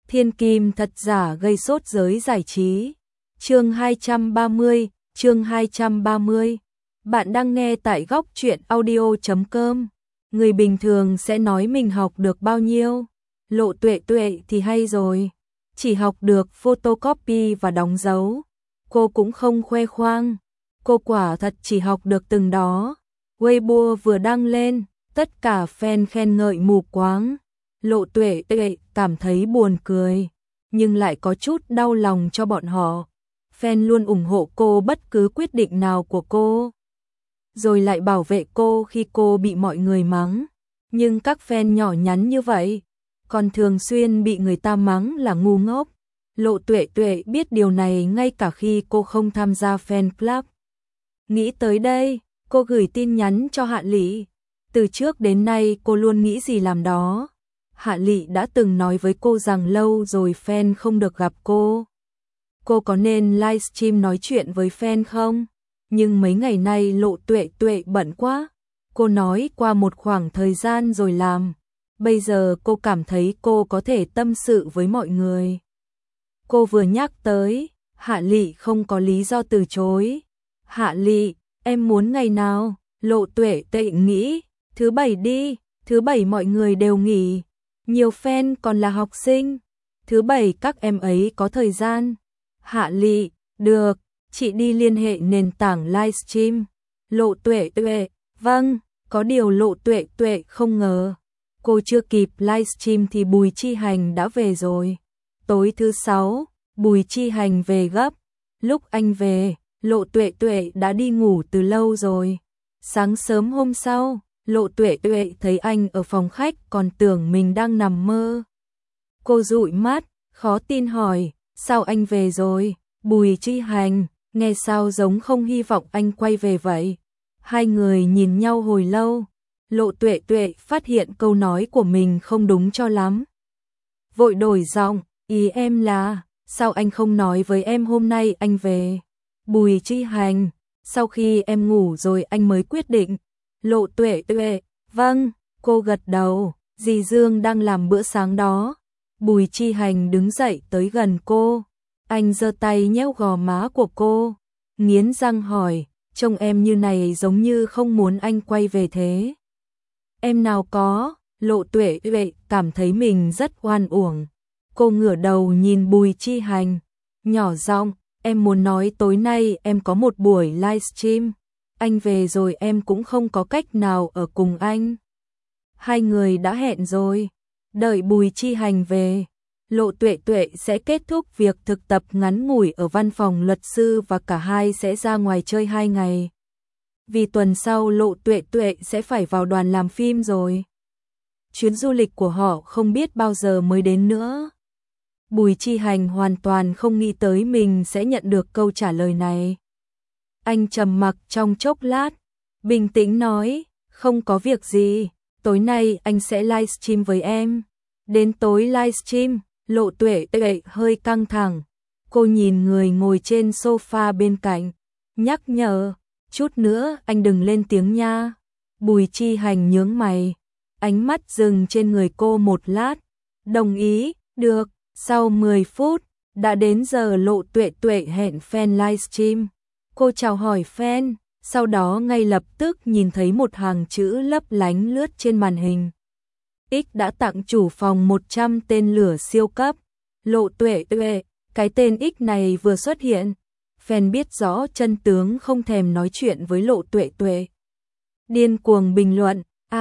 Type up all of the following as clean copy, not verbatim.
Thiên kim thật giả gây sốt giới giải trí. Chương 230. Bạn đang nghe tại góc truyện audio.com. Người bình thường sẽ nói mình học được bao nhiêu. Lộ Tuệ Tuệ thì hay rồi. Chỉ học được photocopy và đóng dấu. Cô cũng không khoe khoang. Cô quả thật chỉ học được từng đó. Weibo vừa đăng lên, tất cả fan khen ngợi mù quáng. Lộ Tuệ Tuệ cảm thấy buồn cười, nhưng lại có chút đau lòng cho bọn họ. Fan luôn ủng hộ cô bất cứ quyết định nào của cô, rồi lại bảo vệ cô khi cô bị mọi người mắng. Nhưng các fan nhỏ nhắn như vậy, còn thường xuyên bị người ta mắng là ngu ngốc. Lộ Tuệ Tuệ biết điều này ngay cả khi cô không tham gia fan club. Nghĩ tới đây, cô gửi tin nhắn cho Hạ Lị. Từ trước đến nay cô luôn nghĩ gì làm đó. Hạ Lị đã từng nói với cô rằng lâu rồi fan không được gặp cô. Cô có nên livestream nói chuyện với fan không? Nhưng mấy ngày nay Lộ Tuệ Tuệ bận quá. Cô nói qua một khoảng thời gian rồi làm. Bây giờ cô cảm thấy cô có thể tâm sự với mọi người. Cô vừa nhắc tới, Hạ Lị không có lý do từ chối. Hạ Lị, em muốn ngày nào? Lộ Tuệ Tuệ nghĩ, thứ bảy đi, thứ bảy mọi người đều nghỉ. Nhiều fan còn là học sinh. Thứ bảy các em ấy có thời gian. Hạ Lị, được, chị đi liên hệ nền tảng livestream. Lộ Tuệ Tuệ, vâng, có điều Lộ Tuệ Tuệ không ngờ. Cô chưa kịp livestream thì Bùi Chi Hành đã về rồi. Tối thứ sáu, Bùi Chi Hành về gấp. Lúc anh về, Lộ Tuệ Tuệ đã đi ngủ từ lâu rồi. Sáng sớm hôm sau, Lộ Tuệ Tuệ thấy anh ở phòng khách còn tưởng mình đang nằm mơ. Cô dụi mắt, khó tin hỏi, sao anh về rồi? Bùi Chi Hành, nghe sao giống không hy vọng anh quay về vậy? Hai người nhìn nhau hồi lâu. Lộ Tuệ Tuệ phát hiện câu nói của mình không đúng cho lắm. Vội đổi giọng, ý em là, sao anh không nói với em hôm nay anh về? Bùi Chi Hành, sau khi em ngủ rồi anh mới quyết định. Lộ Tuệ Tuệ, vâng, cô gật đầu, dì Dương đang làm bữa sáng đó. Bùi Chi Hành đứng dậy tới gần cô. Anh giơ tay nhéo gò má của cô, nghiến răng hỏi, trông em như này giống như không muốn anh quay về thế. Em nào có, Lộ Tuệ Tuệ cảm thấy mình rất oan uổng. Cô ngửa đầu nhìn Bùi Chi Hành, nhỏ giọng, em muốn nói tối nay em có một buổi livestream. Anh về rồi em cũng không có cách nào ở cùng anh. Hai người đã hẹn rồi. Đợi Bùi Chi Hành về, Lộ Tuệ Tuệ sẽ kết thúc việc thực tập ngắn ngủi ở văn phòng luật sư và cả hai sẽ ra ngoài chơi 2 ngày. Vì tuần sau Lộ Tuệ Tuệ sẽ phải vào đoàn làm phim rồi. Chuyến du lịch của họ không biết bao giờ mới đến nữa. Bùi Chi Hành hoàn toàn không nghĩ tới mình sẽ nhận được câu trả lời này. Anh trầm mặc trong chốc lát, bình tĩnh nói, không có việc gì, tối nay anh sẽ livestream với em. Đến tối livestream, Lộ Tuệ Tuệ hơi căng thẳng. Cô nhìn người ngồi trên sofa bên cạnh, nhắc nhở, chút nữa anh đừng lên tiếng nha. Bùi Chi Hành nhướng mày, ánh mắt dừng trên người cô một lát, đồng ý, được. Sau 10 phút, đã đến giờ Lộ Tuệ Tuệ hẹn fan livestream. Cô chào hỏi fan, sau đó ngay lập tức nhìn thấy một hàng chữ lấp lánh lướt trên màn hình. X đã tặng chủ phòng 100 tên lửa siêu cấp. Lộ Tuệ Tuệ, cái tên X này vừa xuất hiện. Fan biết rõ chân tướng không thèm nói chuyện với Lộ Tuệ Tuệ. Điên cuồng bình luận,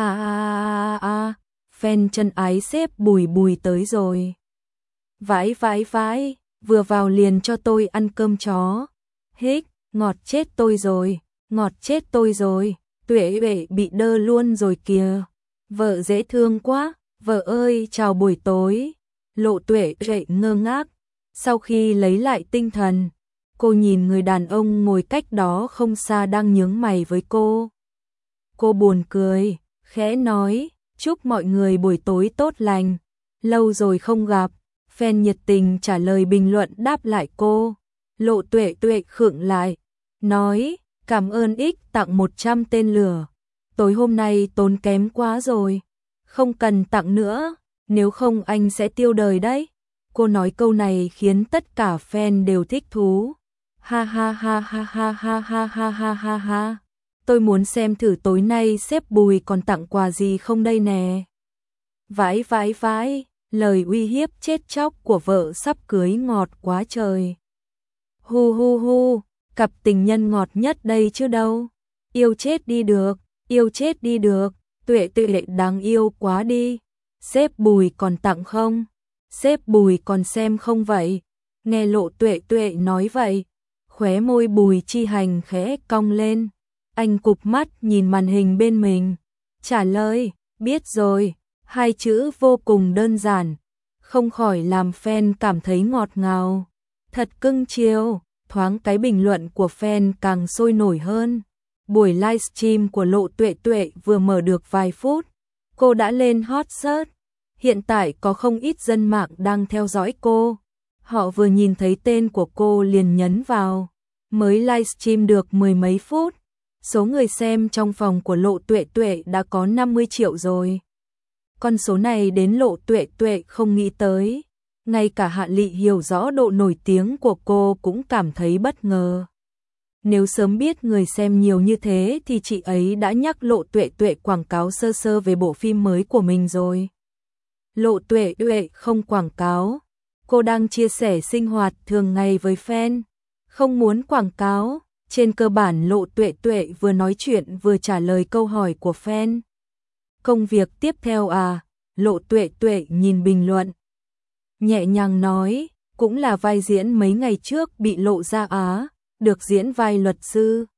fan chân ái xếp Bùi Bùi tới rồi. Vãi vãi vãi, vừa vào liền cho tôi ăn cơm chó. Hích, ngọt chết tôi rồi, ngọt chết tôi rồi, Tuệ Tuệ bị đơ luôn rồi kìa. Vợ dễ thương quá, vợ ơi chào buổi tối. Lộ Tuệ Tuệ ngơ ngác, sau khi lấy lại tinh thần, cô nhìn người đàn ông ngồi cách đó không xa đang nhướng mày với cô. Cô buồn cười, khẽ nói, chúc mọi người buổi tối tốt lành, lâu rồi không gặp. Fan nhiệt tình trả lời bình luận đáp lại cô. Lộ Tuệ Tuệ khựng lại, nói, cảm ơn X tặng 100 tên lửa. Tối hôm nay tốn kém quá rồi, không cần tặng nữa, nếu không anh sẽ tiêu đời đấy. Cô nói câu này khiến tất cả fan đều thích thú. Ha ha ha ha ha ha ha ha ha ha ha. Tôi muốn xem thử tối nay sếp Bùi còn tặng quà gì không đây nè. Vãi vãi vãi, lời uy hiếp chết chóc của vợ sắp cưới ngọt quá trời. Hu hu hu, cặp tình nhân ngọt nhất đây chứ đâu. Yêu chết đi được, yêu chết đi được, Tuệ Tuệ đáng yêu quá đi. Sếp Bùi còn tặng không? Sếp Bùi còn xem không vậy? Nghe Lộ Tuệ Tuệ nói vậy, khóe môi Bùi Chi Hành khẽ cong lên. Anh cụp mắt nhìn màn hình bên mình, trả lời, biết rồi, hai chữ vô cùng đơn giản, không khỏi làm fan cảm thấy ngọt ngào. Thật cưng chiều, thoáng cái bình luận của fan càng sôi nổi hơn. Buổi livestream của Lộ Tuệ Tuệ vừa mở được vài phút, cô đã lên hot search. Hiện tại có không ít dân mạng đang theo dõi cô. Họ vừa nhìn thấy tên của cô liền nhấn vào. Mới livestream được mười mấy phút, số người xem trong phòng của Lộ Tuệ Tuệ đã có 50 triệu rồi. Con số này đến Lộ Tuệ Tuệ không nghĩ tới. Ngay cả Hạ Lị hiểu rõ độ nổi tiếng của cô cũng cảm thấy bất ngờ. Nếu sớm biết người xem nhiều như thế thì chị ấy đã nhắc Lộ Tuệ Tuệ quảng cáo sơ sơ về bộ phim mới của mình rồi. Lộ Tuệ Tuệ không quảng cáo, cô đang chia sẻ sinh hoạt thường ngày với fan, không muốn quảng cáo. Trên cơ bản Lộ Tuệ Tuệ vừa nói chuyện vừa trả lời câu hỏi của fan. Công việc tiếp theo à? Lộ Tuệ Tuệ nhìn bình luận, nhẹ nhàng nói, cũng là vai diễn mấy ngày trước bị lộ ra á, được diễn vai luật sư.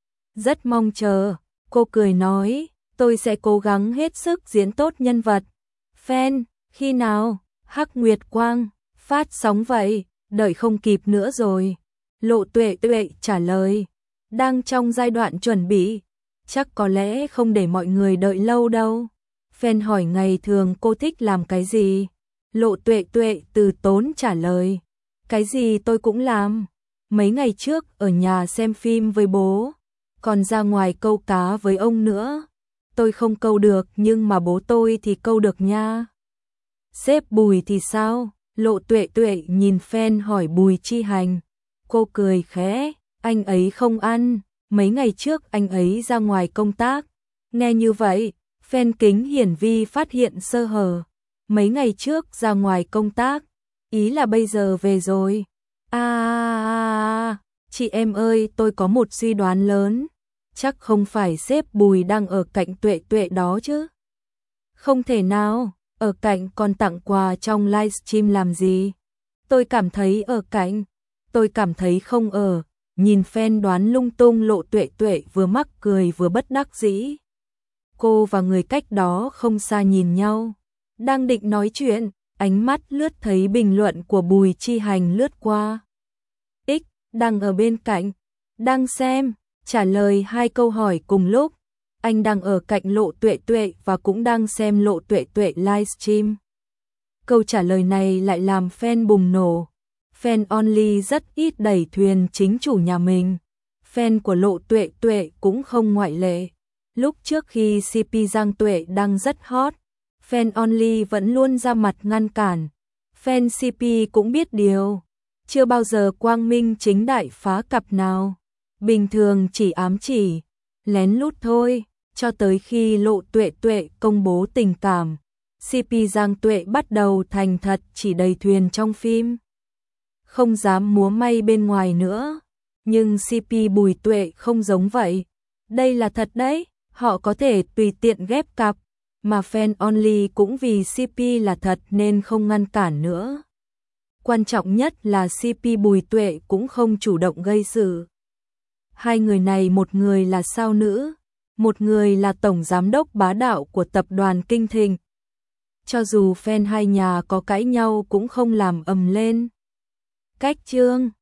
Rất mong chờ, cô cười nói, tôi sẽ cố gắng hết sức diễn tốt nhân vật. Fan, khi nào? Hắc Nguyệt Quang, phát sóng vậy, đợi không kịp nữa rồi. Lộ Tuệ Tuệ trả lời, đang trong giai đoạn chuẩn bị, chắc có lẽ không để mọi người đợi lâu đâu. Fan hỏi ngày thường cô thích làm cái gì? Lộ Tuệ Tuệ từ tốn trả lời, cái gì tôi cũng làm. Mấy ngày trước ở nhà xem phim với bố, còn ra ngoài câu cá với ông nữa. Tôi không câu được nhưng mà bố tôi thì câu được nha. Sếp Bùi thì sao? Lộ Tuệ Tuệ nhìn fan hỏi Bùi Chi Hành. Cô cười khẽ, anh ấy không ăn, mấy ngày trước anh ấy ra ngoài công tác. Nghe như vậy, fan Kính Hiển Vi phát hiện sơ hở. Mấy ngày trước ra ngoài công tác, ý là bây giờ về rồi. Chị em ơi, tôi có một suy đoán lớn. Chắc không phải sếp Bùi đang ở cạnh Tuệ Tuệ đó chứ? Không thể nào, ở cạnh còn tặng quà trong livestream làm gì? Tôi cảm thấy ở cạnh, tôi cảm thấy không ở. Nhìn fan đoán lung tung, Lộ Tuệ Tuệ vừa mắc cười vừa bất đắc dĩ. Cô và người cách đó không xa nhìn nhau, đang định nói chuyện, ánh mắt lướt thấy bình luận của Bùi Chi Hành lướt qua. X, đang ở bên cạnh, đang xem, trả lời hai câu hỏi cùng lúc. Anh đang ở cạnh Lộ Tuệ Tuệ và cũng đang xem Lộ Tuệ Tuệ livestream. Câu trả lời này lại làm fan bùng nổ. Fan only rất ít đẩy thuyền chính chủ nhà mình. Fan của Lộ Tuệ Tuệ cũng không ngoại lệ. Lúc trước khi CP Giang Tuệ đang rất hot, fan only vẫn luôn ra mặt ngăn cản. Fan CP cũng biết điều, chưa bao giờ quang minh chính đại phá cặp nào. Bình thường chỉ ám chỉ, lén lút thôi, cho tới khi Lộ Tuệ Tuệ công bố tình cảm, CP Giang Tuệ bắt đầu thành thật chỉ đầy thuyền trong phim. Không dám múa may bên ngoài nữa. Nhưng CP Bùi Tuệ không giống vậy. Đây là thật đấy, họ có thể tùy tiện ghép cặp, mà fan only cũng vì CP là thật nên không ngăn cản nữa. Quan trọng nhất là CP Bùi Tuệ cũng không chủ động gây sự. Hai người này, một người là sao nữ, một người là tổng giám đốc bá đạo của tập đoàn Kinh Thịnh. Cho dù fan hai nhà có cãi nhau cũng không làm ầm lên. Cách chương